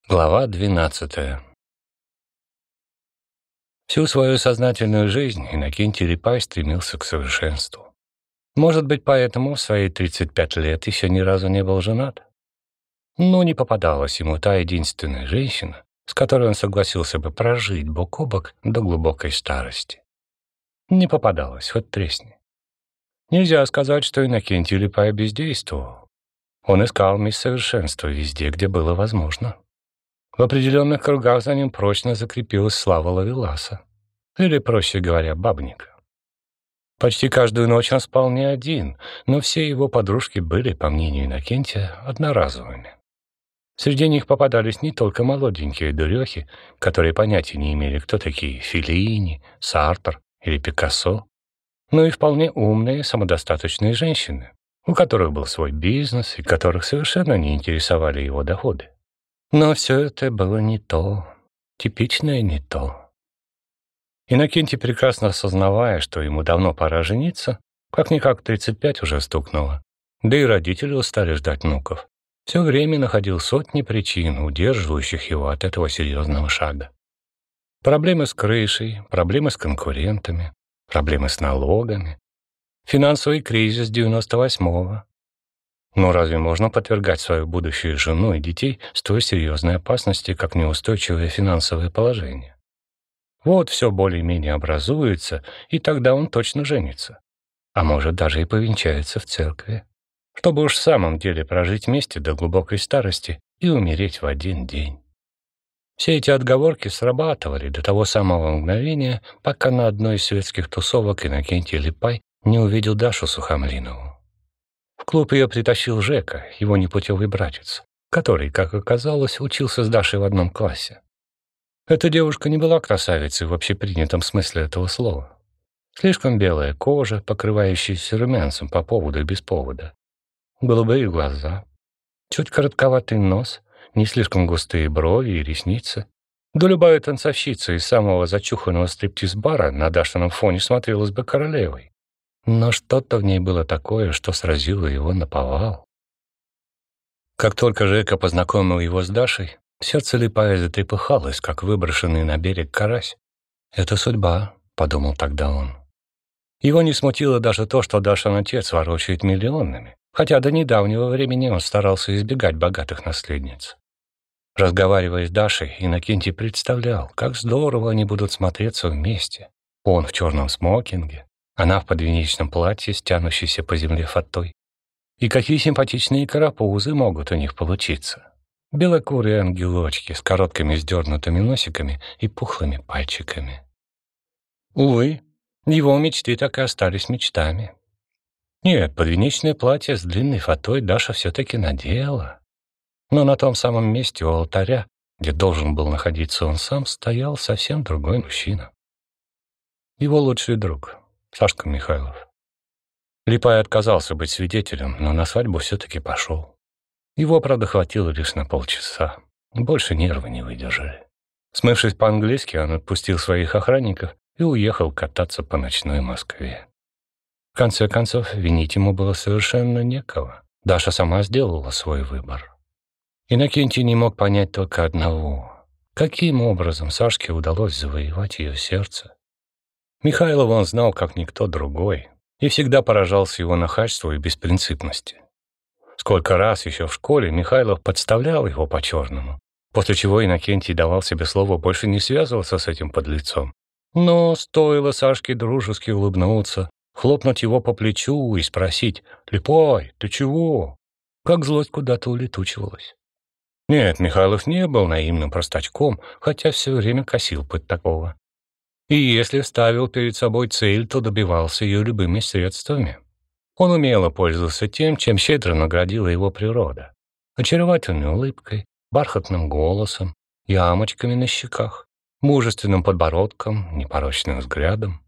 Глава 12. Всю свою сознательную жизнь Иннокентий Липай стремился к совершенству. Может быть, поэтому в свои 35 лет еще ни разу не был женат. Но не попадалась ему та единственная женщина, с которой он согласился бы прожить бок о бок до глубокой старости. Не попадалась, хоть тресни. Нельзя сказать, что Иннокентий Липай бездействовал. Он искал мисс совершенства везде, где было возможно. В определенных кругах за ним прочно закрепилась слава ловеласа, или, проще говоря, бабника. Почти каждую ночь он спал не один, но все его подружки были, по мнению Иннокентия, одноразовыми. Среди них попадались не только молоденькие дурехи, которые понятия не имели, кто такие Феллини, Сартр или Пикассо, но и вполне умные, самодостаточные женщины, у которых был свой бизнес и которых совершенно не интересовали его доходы. Но все это было не то, типичное не то. Иннокентий, прекрасно осознавая, что ему давно пора жениться, как-никак 35 уже стукнуло, да и родители устали ждать внуков, все время находил сотни причин, удерживающих его от этого серьезного шага. Проблемы с крышей, проблемы с конкурентами, проблемы с налогами, финансовый кризис 98-го. Но разве можно подвергать свою будущую жену и детей столь серьезной опасности, как неустойчивое финансовое положение? Вот все более-менее образуется, и тогда он точно женится. А может, даже и повенчается в церкви, чтобы уж в самом деле прожить вместе до глубокой старости и умереть в один день. Все эти отговорки срабатывали до того самого мгновения, пока на одной из светских тусовок Иннокентий Липай не увидел Дашу Сухомлинову. В клуб ее притащил Жека, его непутевый братец, который, как оказалось, учился с Дашей в одном классе. Эта девушка не была красавицей в общепринятом смысле этого слова. Слишком белая кожа, покрывающаяся румянцем по поводу и без повода. Голубые глаза, чуть коротковатый нос, не слишком густые брови и ресницы. Да любая танцовщица из самого зачуханного стриптиз-бара на Дашином фоне смотрелась бы королевой. Но что-то в ней было такое, что сразило его наповал. Как только Жека познакомил его с Дашей, сердце Липая затрепыхалось, как выброшенный на берег карась. «Это судьба», — подумал тогда он. Его не смутило даже то, что Дашин отец ворочает миллионами, хотя до недавнего времени он старался избегать богатых наследниц. Разговаривая с Дашей, Иннокентий представлял, как здорово они будут смотреться вместе. Он в черном смокинге, она в подвенечном платье, стянущейся по земле фатой. И какие симпатичные карапузы могут у них получиться. Белокурые ангелочки с короткими сдернутыми носиками и пухлыми пальчиками. Увы, его мечты так и остались мечтами. Нет, подвенечное платье с длинной фатой Даша все-таки надела. Но на том самом месте у алтаря, где должен был находиться он сам, стоял совсем другой мужчина. Его лучший друг, Сашка Михайлов. Липай отказался быть свидетелем, но на свадьбу все-таки пошел. Его, правда, хватило лишь на полчаса. Больше нервы не выдержали. Смывшись по-английски, он отпустил своих охранников и уехал кататься по ночной Москве. В конце концов, винить ему было совершенно некого. Даша сама сделала свой выбор. Иннокентий не мог понять только одного. Каким образом Сашке удалось завоевать ее сердце? Михайлова он знал, как никто другой, и всегда поражался его нахальству и беспринципности. Сколько раз еще в школе Михайлов подставлял его по-черному, после чего Иннокентий давал себе слово больше не связываться с этим подлецом. Но стоило Сашке дружески улыбнуться, хлопнуть его по плечу и спросить: «Липай, ты чего?» Как злость куда-то улетучивалась. Нет, Михайлов не был наивным простачком, хотя все время косил под такого. И если ставил перед собой цель, то добивался ее любыми средствами. Он умело пользовался тем, чем щедро наградила его природа. Очаровательной улыбкой, бархатным голосом, ямочками на щеках, мужественным подбородком, непорочным взглядом.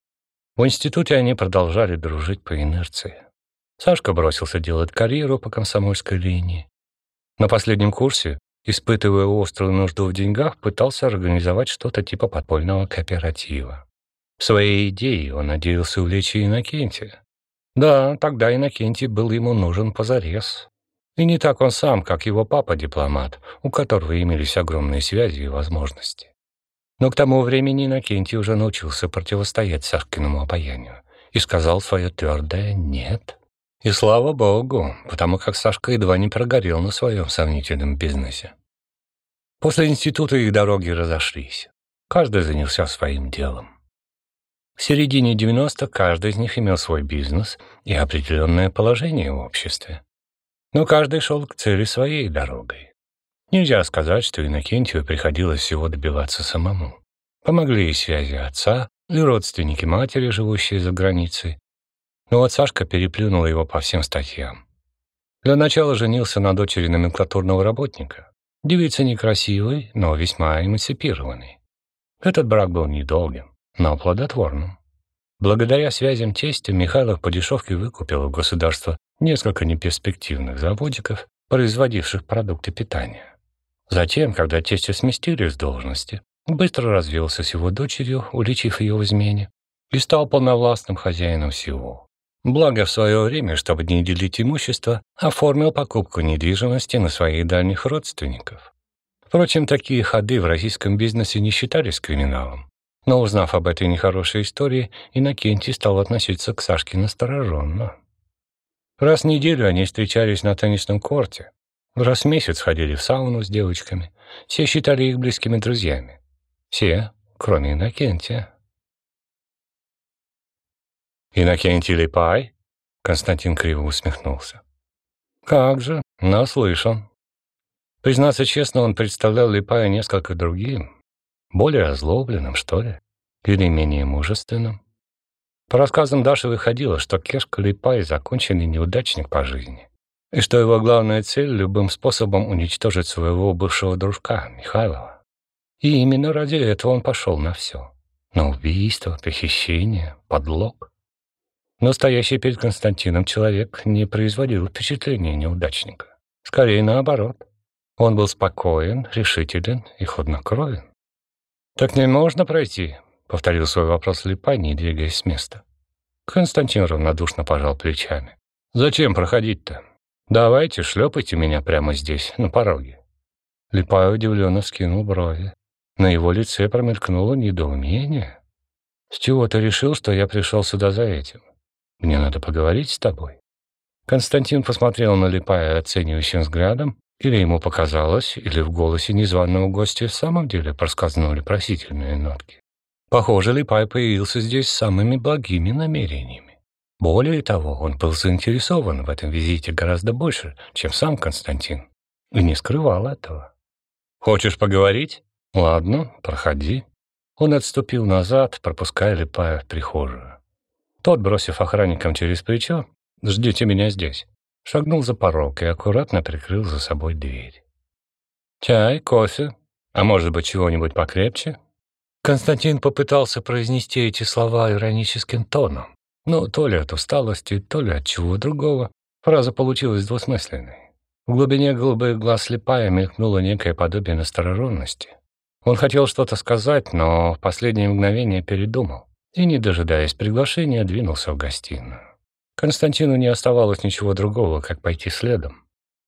В институте они продолжали дружить по инерции. Сашка бросился делать карьеру по комсомольской линии. На последнем курсе, испытывая острую нужду в деньгах, пытался организовать что-то типа подпольного кооператива. Своей идеей он надеялся увлечь и Иннокентия. Да, тогда Иннокентий был ему нужен позарез. И не так он сам, как его папа-дипломат, у которого имелись огромные связи и возможности. Но к тому времени Иннокентий уже научился противостоять Сашкиному обаянию и сказал свое твердое «нет». И слава богу, потому как Сашка едва не прогорел на своем сомнительном бизнесе. После института их дороги разошлись. Каждый занялся своим делом. В середине 90-х каждый из них имел свой бизнес и определенное положение в обществе. Но каждый шел к цели своей дорогой. Нельзя сказать, что Иннокентию приходилось всего добиваться самому. Помогли и связи отца, и родственники матери, живущие за границей. Но вот Сашка переплюнул его по всем статьям. Для начала женился на дочери номенклатурного работника. Девица некрасивой, но весьма эмансипированной. Этот брак был недолгим, но плодотворным. Благодаря связям тестя Михайлов по дешевке выкупил у государства несколько неперспективных заводиков, производивших продукты питания. Затем, когда тестя сместили с должности, быстро развелся с его дочерью, уличив ее в измене, и стал полновластным хозяином всего. Благо, в свое время, чтобы не делить имущество, оформил покупку недвижимости на своих дальних родственников. Впрочем, такие ходы в российском бизнесе не считались криминалом. Но, узнав об этой нехорошей истории, Иннокентий стал относиться к Сашке настороженно. Раз в неделю они встречались на теннисном корте, раз в месяц ходили в сауну с девочками. Все считали их близкими друзьями. Все, кроме Иннокентия. «Иннокентий Липай?» Константин криво усмехнулся. «Как же, наслышан». Признаться честно, он представлял Липая несколько другим, более озлобленным, что ли, или менее мужественным. По рассказам Даши выходило, что Кешка Липай — законченный неудачник по жизни, и что его главная цель — любым способом уничтожить своего бывшего дружка Михайлова. И именно ради этого он пошел на все. На убийство, похищение, подлог. Но стоящий перед Константином человек не производил впечатления неудачника. Скорее наоборот. Он был спокоен, решителен и хладнокровен. «Так не можно пройти?» — повторил свой вопрос Липай, не двигаясь с места. Константин равнодушно пожал плечами. «Зачем проходить-то? Давайте, шлепайте меня прямо здесь, на пороге». Липай удивленно вскинул брови. На его лице промелькнуло недоумение. «С чего ты решил, что я пришел сюда за этим? Мне надо поговорить с тобой». Константин посмотрел на Липая оценивающим взглядом, или ему показалось, или в голосе незваного гостя в самом деле проскользнули просительные нотки. Похоже, Липай появился здесь с самыми благими намерениями. Более того, он был заинтересован в этом визите гораздо больше, чем сам Константин, и не скрывал этого. «Хочешь поговорить? Ладно, проходи». Он отступил назад, пропуская Липая в прихожую. Тот, бросив охранникам через плечо «Ждите меня здесь», шагнул за порог и аккуратно прикрыл за собой дверь. «Чай, кофе, а может быть, чего-нибудь покрепче?» Константин попытался произнести эти слова ироническим тоном, но то ли от усталости, то ли от чего другого, фраза получилась двусмысленной. В глубине голубых глаз Липая мелькнуло некое подобие настороженности. Он хотел что-то сказать, но в последнее мгновение передумал и, не дожидаясь приглашения, двинулся в гостиную. Константину не оставалось ничего другого, как пойти следом.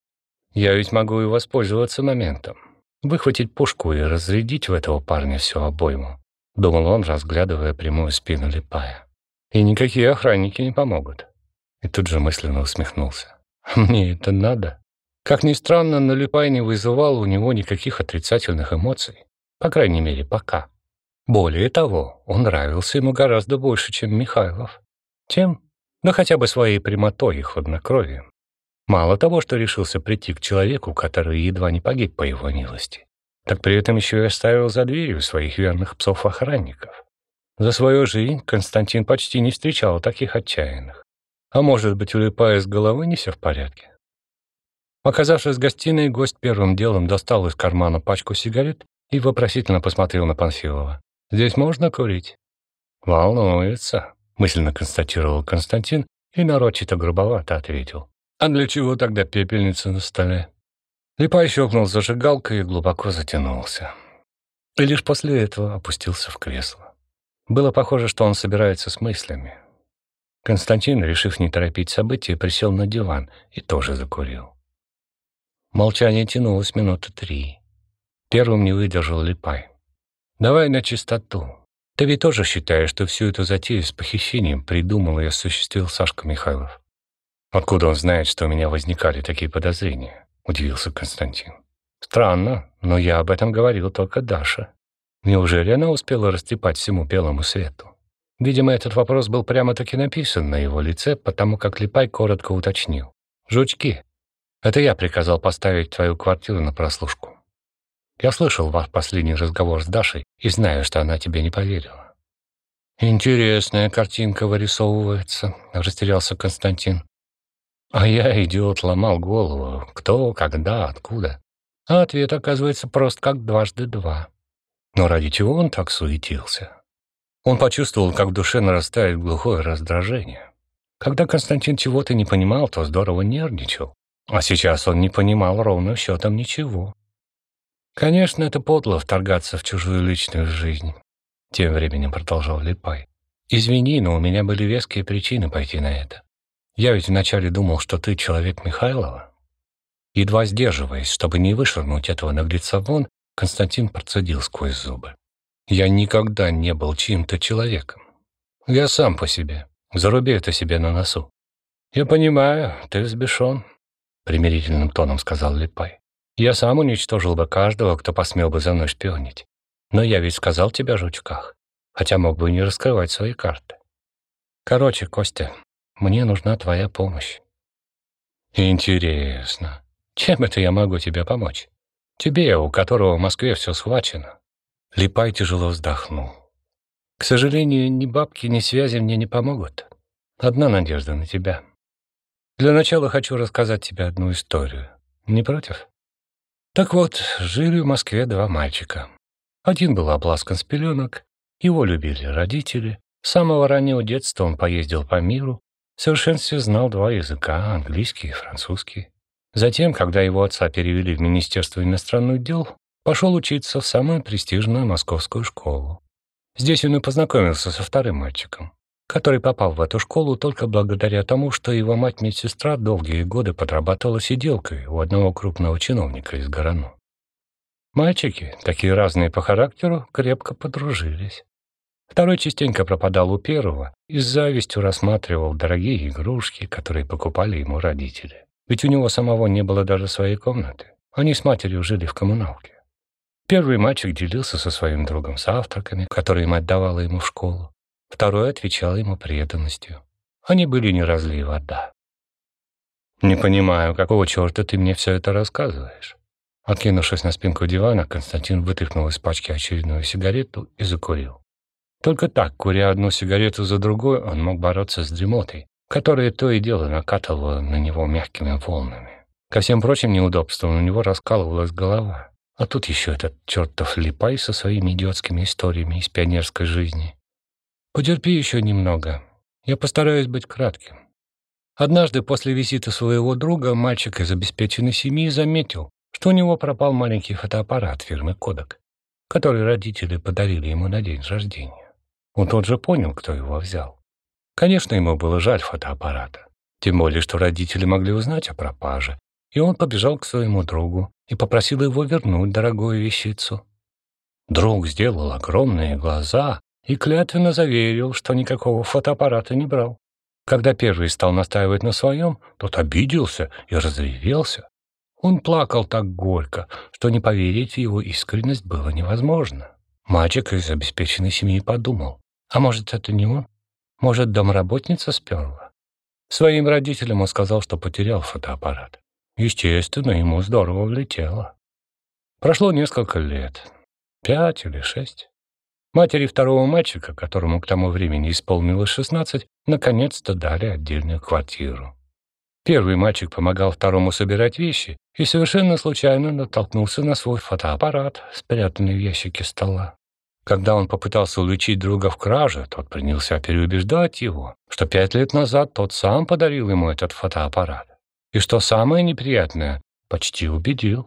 «Я ведь могу и воспользоваться моментом, выхватить пушку и разрядить в этого парня всю обойму», — думал он, разглядывая прямую спину Липая. «И никакие охранники не помогут». И тут же мысленно усмехнулся. «Мне это надо?» Как ни странно, но Липай не вызывал у него никаких отрицательных эмоций, по крайней мере, пока. Более того, он нравился ему гораздо больше, чем Михайлов. Тем, но хотя бы своей прямотой и хладнокровием. Мало того, что решился прийти к человеку, который едва не погиб по его милости, так при этом еще и оставил за дверью своих верных псов-охранников. За свою жизнь Константин почти не встречал таких отчаянных. А может быть, у Липая с головы не все в порядке? Оказавшись в гостиной, гость первым делом достал из кармана пачку сигарет и вопросительно посмотрел на Панфилова. «Здесь можно курить?» «Волнуется», — мысленно констатировал Константин и нарочито грубовато ответил. «А для чего тогда пепельница на столе?» Липай щелкнул зажигалкой и глубоко затянулся. И лишь после этого опустился в кресло. Было похоже, что он собирается с мыслями. Константин, решив не торопить события, присел на диван и тоже закурил. Молчание тянулось минуты 3. Первым не выдержал Липай. «Давай на чистоту. Ты ведь тоже считаешь, что всю эту затею с похищением придумал и осуществил Сашка Михайлов?» «Откуда он знает, что у меня возникали такие подозрения?» — удивился Константин. «Странно, но я об этом говорил только Даше. Неужели она успела растрепать всему белому свету?» Видимо, этот вопрос был прямо-таки написан на его лице, потому как Липай коротко уточнил. «Жучки, это я приказал поставить твою квартиру на прослушку. Я слышал ваш последний разговор с Дашей и знаю, что она тебе не поверила». «Интересная картинка вырисовывается», — растерялся Константин. «А я, идиот, ломал голову. Кто, когда, откуда?» А ответ оказывается прост как 2 × 2. Но ради чего он так суетился? Он почувствовал, как в душе нарастает глухое раздражение. Когда Константин чего-то не понимал, то здорово нервничал. А сейчас он не понимал ровным счетом ничего. «Конечно, это подло вторгаться в чужую личную жизнь», — тем временем продолжал Липай. «Извини, но у меня были веские причины пойти на это. Я ведь вначале думал, что ты человек Михайлова». Едва сдерживаясь, чтобы не вышвырнуть этого наглеца вон, Константин процедил сквозь зубы. «Я никогда не был чьим-то человеком. Я сам по себе. Заруби это себе на носу». «Я понимаю, ты взбешен», — примирительным тоном сказал Липай. «Я сам уничтожил бы каждого, кто посмел бы за мной шпионить. Но я ведь сказал тебе о жучках, хотя мог бы и не раскрывать свои карты. Короче, Костя, мне нужна твоя помощь». «Интересно, чем это я могу тебе помочь? Тебе, у которого в Москве все схвачено». Липай тяжело вздохнул. «К сожалению, ни бабки, ни связи мне не помогут. Одна надежда на тебя. Для начала хочу рассказать тебе одну историю. Не против?» Так вот, жили в Москве 2 мальчика. Один был обласкан с пеленок, его любили родители. С самого раннего детства он поездил по миру, в совершенстве знал 2 языка, английский и французский. Затем, когда его отца перевели в Министерство иностранных дел, пошел учиться в самую престижную московскую школу. Здесь он и познакомился со вторым мальчиком, который попал в эту школу только благодаря тому, что его мать-медсестра долгие годы подрабатывала сиделкой у одного крупного чиновника из Горану. Мальчики, такие разные по характеру, крепко подружились. Второй частенько пропадал у первого и с завистью рассматривал дорогие игрушки, которые покупали ему родители. Ведь у него самого не было даже своей комнаты. Они с матерью жили в коммуналке. Первый мальчик делился со своим другом завтраками, которые мать давала ему в школу. Второй отвечал ему преданностью. Они были не разлей вода. «Не понимаю, какого черта ты мне все это рассказываешь?» Откинувшись на спинку дивана, Константин вытряхнул из пачки очередную сигарету и закурил. Только так, куря одну сигарету за другой, он мог бороться с дремотой, которая то и дело накатывала на него мягкими волнами. Ко всем прочим неудобствам у него раскалывалась голова. А тут еще этот чертов Липай со своими идиотскими историями из пионерской жизни. «Потерпи еще немного. Я постараюсь быть кратким». Однажды после визита своего друга мальчик из обеспеченной семьи заметил, что у него пропал маленький фотоаппарат фирмы «Кодак», который родители подарили ему на день рождения. Он тут же понял, кто его взял. Конечно, ему было жаль фотоаппарата, тем более, что родители могли узнать о пропаже, и он побежал к своему другу и попросил его вернуть дорогую вещицу. Друг сделал огромные глаза и клятвенно заверил, что никакого фотоаппарата не брал. Когда первый стал настаивать на своем, тот обиделся и разревелся. Он плакал так горько, что не поверить в его искренность было невозможно. Мальчик из обеспеченной семьи подумал, а может, это не он? Может, домработница сперла? Своим родителям он сказал, что потерял фотоаппарат. Естественно, ему здорово влетело. Прошло несколько лет, 5 или 6. Матери второго мальчика, которому к тому времени исполнилось 16, наконец-то дали отдельную квартиру. Первый мальчик помогал второму собирать вещи и совершенно случайно натолкнулся на свой фотоаппарат, спрятанный в ящике стола. Когда он попытался уличить друга в краже, тот принялся переубеждать его, что 5 лет назад тот сам подарил ему этот фотоаппарат. И что самое неприятное, почти убедил.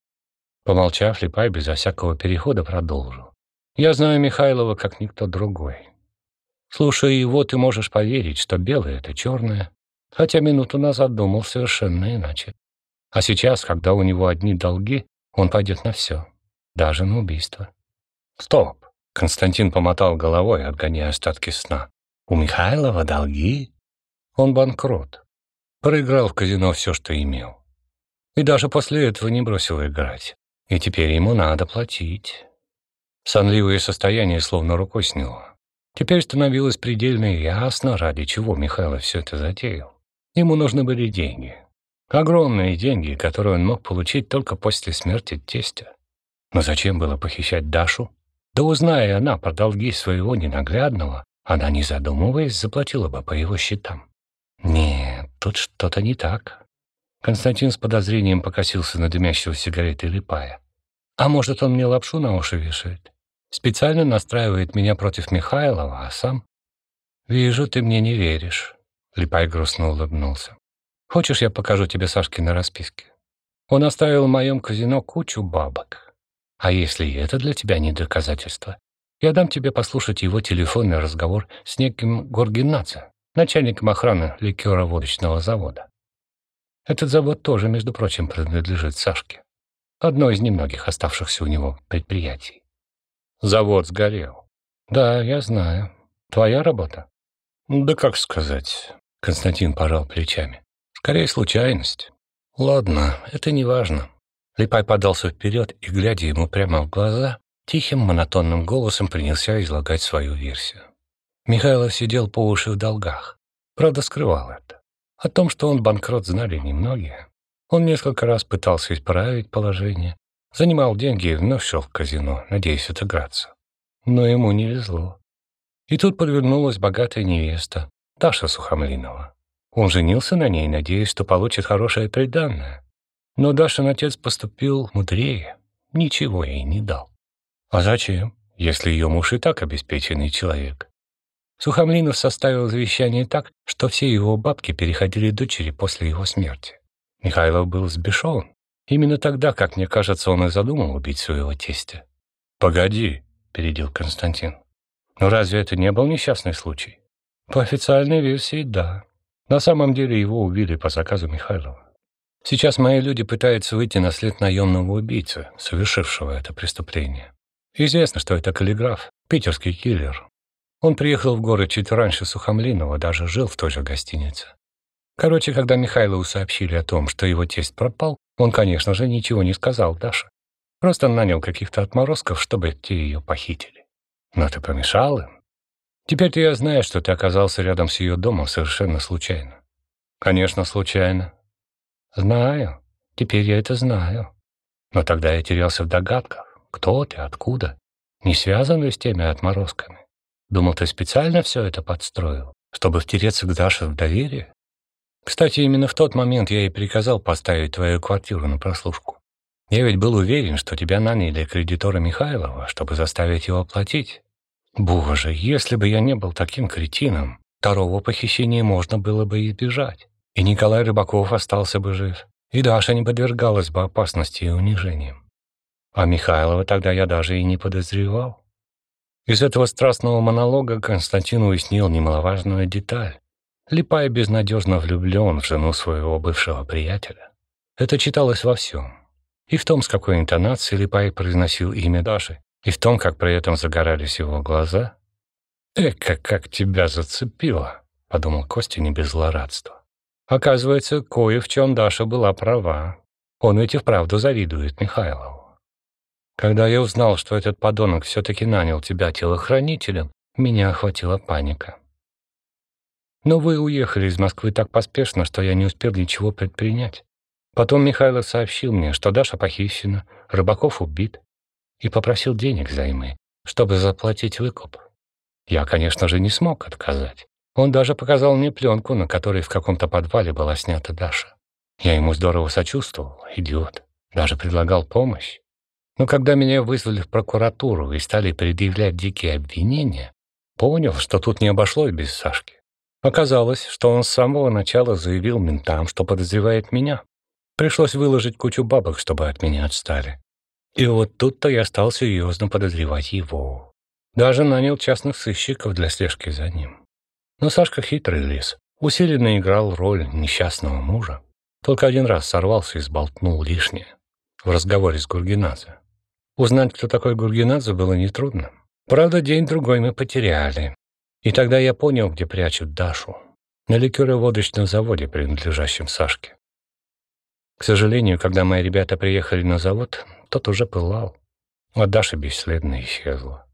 Помолчав, Липай безо всякого перехода продолжил. «Я знаю Михайлова как никто другой. Слушая его, ты можешь поверить, что белое — это черное, хотя минуту назад думал совершенно иначе. А сейчас, когда у него одни долги, он пойдет на все, даже на убийство. Стоп! Константин помотал головой, отгоняя остатки сна. У Михайлова долги? Он банкрот. Проиграл в казино все, что имел. И даже после этого не бросил играть. И теперь ему надо платить. Сонливое состояние словно рукой сняло. Теперь становилось предельно ясно, ради чего Михайлов все это затеял. Ему нужны были деньги. Огромные деньги, которые он мог получить только после смерти тестя. Но зачем было похищать Дашу? Да узная она про долги своего ненаглядного, она, не задумываясь, заплатила бы по его счетам. Нет, тут что-то не так. Константин с подозрением покосился на дымящего сигареты Липая. А может, он мне лапшу на уши вешает? Специально настраивает меня против Михайлова, а сам... Вижу, ты мне не веришь. Липай грустно улыбнулся. Хочешь, я покажу тебе Сашкины расписки? Он оставил в моем казино кучу бабок. А если это для тебя не доказательство, я дам тебе послушать его телефонный разговор с неким Горгинадзе, начальником охраны ликероводочного завода. Этот завод тоже, между прочим, принадлежит Сашке. Одно из немногих оставшихся у него предприятий. Завод сгорел. Да, я знаю. Твоя работа? Да как сказать. Константин пожал плечами. Скорее, случайность. Ладно, это не важно. Липай подался вперед и, глядя ему прямо в глаза, тихим, монотонным голосом принялся излагать свою версию. Михайлов сидел по уши в долгах. Правда, скрывал это. О том, что он банкрот, знали немногие. Он несколько раз пытался исправить положение, занимал деньги и вновь шел в казино, надеясь отыграться. Но ему не везло. И тут подвернулась богатая невеста, Даша Сухомлинова. Он женился на ней, надеясь, что получит хорошее приданое. Но Дашин отец поступил мудрее, ничего ей не дал. А зачем, если ее муж и так обеспеченный человек? Сухомлинов составил завещание так, что все его бабки переходили дочери после его смерти. Михайлов был взбешен. Именно тогда, как мне кажется, он и задумал убить своего тестя. «Погоди», — перебил Константин. «Но разве это не был несчастный случай?» «По официальной версии, да. На самом деле его убили по заказу Михайлова. Сейчас мои люди пытаются выйти на след наемного убийцы, совершившего это преступление. Известно, что это Каллиграф, питерский киллер. Он приехал в город чуть раньше Сухомлинова, даже жил в той же гостинице. Короче, когда Михайлову сообщили о том, что его тесть пропал, он, конечно же, ничего не сказал Даше. Просто нанял каких-то отморозков, чтобы те ее похитили. Но ты помешал им. Теперь-то я знаю, что ты оказался рядом с ее домом совершенно случайно. Конечно, случайно. Знаю. Теперь я это знаю. Но тогда я терялся в догадках. Кто ты, откуда? Не связан ли с теми отморозками? Думал, ты специально все это подстроил, чтобы втереться к Даше в доверие? Кстати, именно в тот момент я и приказал поставить твою квартиру на прослушку. Я ведь был уверен, что тебя наняли кредиторы Михайлова, чтобы заставить его платить. Боже, если бы я не был таким кретином, второго похищения можно было бы избежать. И Николай Рыбаков остался бы жив, и Даша не подвергалась бы опасности и унижениям. А Михайлова тогда я даже и не подозревал. Из этого страстного монолога Константин уяснил немаловажную деталь. Липай безнадежно влюблен в жену своего бывшего приятеля. Это читалось во всем. И в том, с какой интонацией Липай произносил имя Даши, и в том, как при этом загорались его глаза. «Эка, как тебя зацепило», — подумал Костя не без злорадства. Оказывается, кое в чем Даша была права. Он ведь и вправду завидует Михайлову. Когда я узнал, что этот подонок все-таки нанял тебя телохранителем, меня охватила паника. Но вы уехали из Москвы так поспешно, что я не успел ничего предпринять. Потом Михайлов сообщил мне, что Даша похищена, Рыбаков убит, и попросил денег взаймы, чтобы заплатить выкуп. Я, конечно же, не смог отказать. Он даже показал мне пленку, на которой в каком-то подвале была снята Даша. Я ему здорово сочувствовал, идиот. Даже предлагал помощь. Но когда меня вызвали в прокуратуру и стали предъявлять дикие обвинения, понял, что тут не обошлось без Сашки. Оказалось, что он с самого начала заявил ментам, что подозревает меня. Пришлось выложить кучу бабок, чтобы от меня отстали. И вот тут-то я стал серьезно подозревать его. Даже нанял частных сыщиков для слежки за ним. Но Сашка хитрый лис, усиленно играл роль несчастного мужа. Только один раз сорвался и сболтнул лишнее в разговоре с Гургенадзе. Узнать, кто такой Гургенадзе, было нетрудно. Правда, день-другой мы потеряли. И тогда я понял, где прячут Дашу. На ликероводочном заводе, принадлежащем Сашке. К сожалению, когда мои ребята приехали на завод, тот уже пылал, а Даша бесследно исчезла.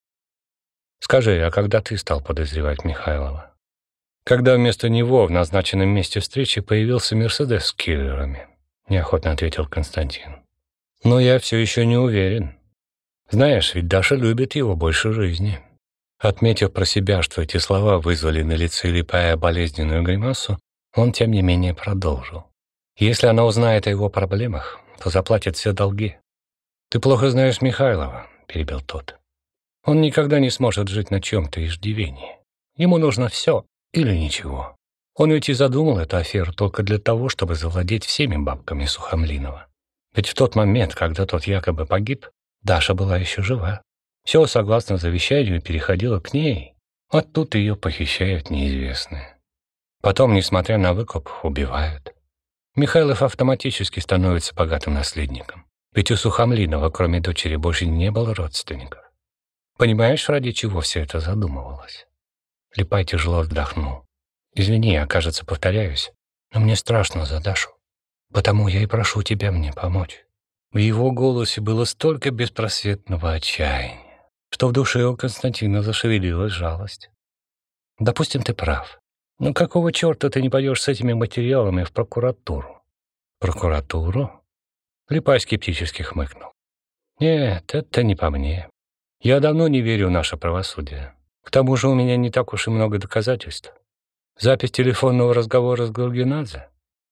Скажи, а когда ты стал подозревать Михайлова? Когда вместо него в назначенном месте встречи появился «Мерседес» с киллерами, неохотно ответил Константин. Но я все еще не уверен. Знаешь, ведь Даша любит его больше жизни. Отметив про себя, что эти слова вызвали на лице Липая болезненную гримасу, он, тем не менее, продолжил. Если она узнает о его проблемах, то заплатит все долги. «Ты плохо знаешь Михайлова», — перебил тот. «Он никогда не сможет жить на чем-то иждивении. Ему нужно все или ничего. Он ведь и задумал эту аферу только для того, чтобы завладеть всеми бабками Сухомлинова. Ведь в тот момент, когда тот якобы погиб, Даша была еще жива. Все, согласно завещанию, переходило к ней, а тут ее похищают неизвестные. Потом, несмотря на выкуп, убивают. Михайлов автоматически становится богатым наследником. Ведь у Сухомлинова, кроме дочери, больше не было родственников. Понимаешь, ради чего все это задумывалось?» Липай тяжело вздохнул. «Извини, я, кажется, повторяюсь, но мне страшно за Дашу. Потому я и прошу тебя мне помочь». В его голосе было столько беспросветного отчаяния, что в душе у Константина зашевелилась жалость. «Допустим, ты прав. Но какого черта ты не пойдешь с этими материалами в прокуратуру?» «Прокуратуру?» Липай скептически хмыкнул. «Нет, это не по мне. Я давно не верю в наше правосудие. К тому же у меня не так уж и много доказательств. Запись телефонного разговора с Гургенадзе?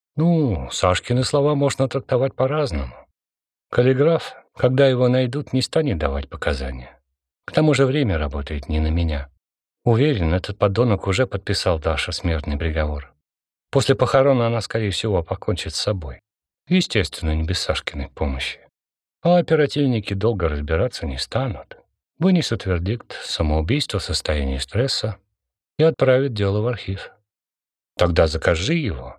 Ну, Сашкины слова можно трактовать по-разному. Каллиграф, когда его найдут, не станет давать показания. К тому же время работает не на меня. Уверен, этот подонок уже подписал Даше смертный приговор. После похорон она, скорее всего, покончит с собой. Естественно, не без Сашкиной помощи. А оперативники долго разбираться не станут. Вынесут вердикт «самоубийство в состоянии стресса» и отправят дело в архив. Тогда закажи его.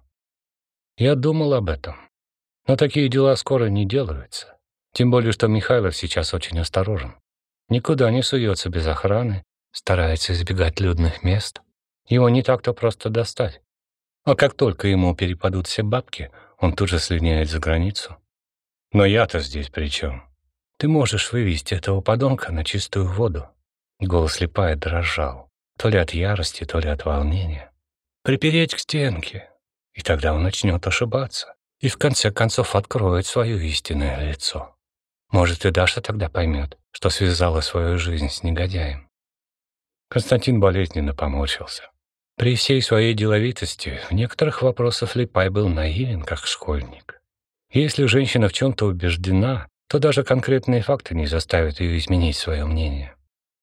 Я думал об этом. Но такие дела скоро не делаются. Тем более, что Михайлов сейчас очень осторожен. Никуда не суется без охраны, старается избегать людных мест. Его не так-то просто достать. А как только ему перепадут все бабки, он тут же слиняет за границу. Но я-то здесь при чем? Ты можешь вывести этого подонка на чистую воду. Голос Липая дрожал, то ли от ярости, то ли от волнения. Припереть к стенке, и тогда он начнет ошибаться. И в конце концов откроет свое истинное лицо. Может, и Даша тогда поймет, что связала свою жизнь с негодяем. Константин болезненно поморщился. При всей своей деловитости в некоторых вопросах Липай был наивен, как школьник. Если женщина в чем-то убеждена, то даже конкретные факты не заставят ее изменить свое мнение.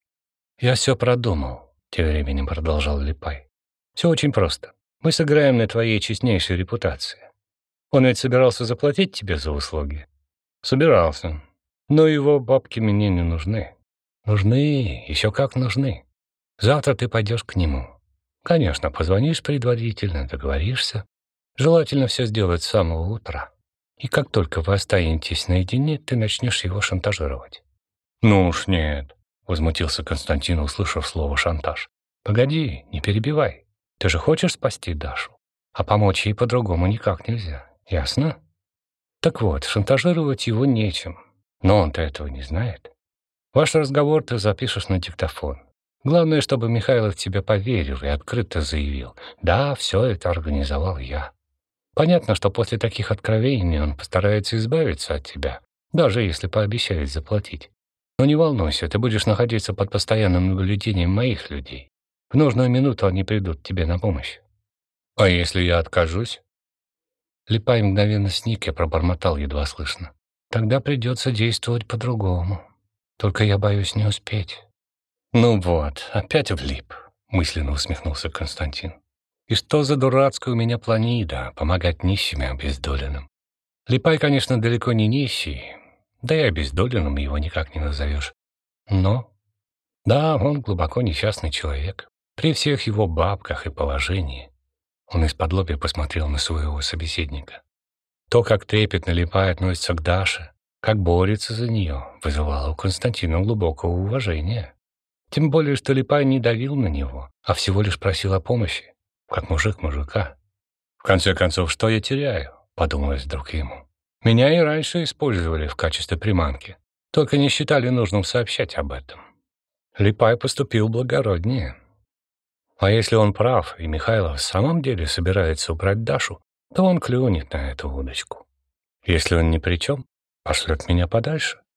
«Я все продумал», — тем временем продолжал Липай. «Все очень просто. Мы сыграем на твоей честнейшей репутации. Он ведь собирался заплатить тебе за услуги?» «Собирался. Но его бабки мне не нужны». «Нужны, еще как нужны. Завтра ты пойдешь к нему. Конечно, позвонишь предварительно, договоришься. Желательно все сделать с самого утра. И как только вы останетесь наедине, ты начнешь его шантажировать». «Ну уж нет», — возмутился Константин, услышав слово «шантаж». «Погоди, не перебивай. Ты же хочешь спасти Дашу, а помочь ей по-другому никак нельзя. Ясно? Так вот, шантажировать его нечем, но он-то этого не знает. Ваш разговор ты запишешь на диктофон. Главное, чтобы Михайлов тебе поверил и открыто заявил: «Да, все это организовал я». Понятно, что после таких откровений он постарается избавиться от тебя, даже если пообещает заплатить. Но не волнуйся, ты будешь находиться под постоянным наблюдением моих людей. В нужную минуту они придут тебе на помощь. А если я откажусь? Липай мгновенно сник и пробормотал едва слышно. Тогда придется действовать по-другому. Только я боюсь не успеть. Ну вот, опять влип, мысленно усмехнулся Константин. И что за дурацкая у меня планида — помогать нищим и обездоленным? Липай, конечно, далеко не нищий, да и обездоленным его никак не назовешь. Но, да, он глубоко несчастный человек. При всех его бабках и положении. Он из-под лобья посмотрел на своего собеседника. То, как трепетно Липай относится к Даше, как борется за нее, вызывало у Константина глубокого уважения. Тем более, что Липай не давил на него, а всего лишь просил о помощи, как мужик мужика. «В конце концов, что я теряю?» — подумалось вдруг ему. «Меня и раньше использовали в качестве приманки, только не считали нужным сообщать об этом». Липай поступил благороднее. А если он прав, и Михайлов в самом деле собирается убрать Дашу, то он клюнет на эту удочку. Если он ни при чем, пошлет меня подальше.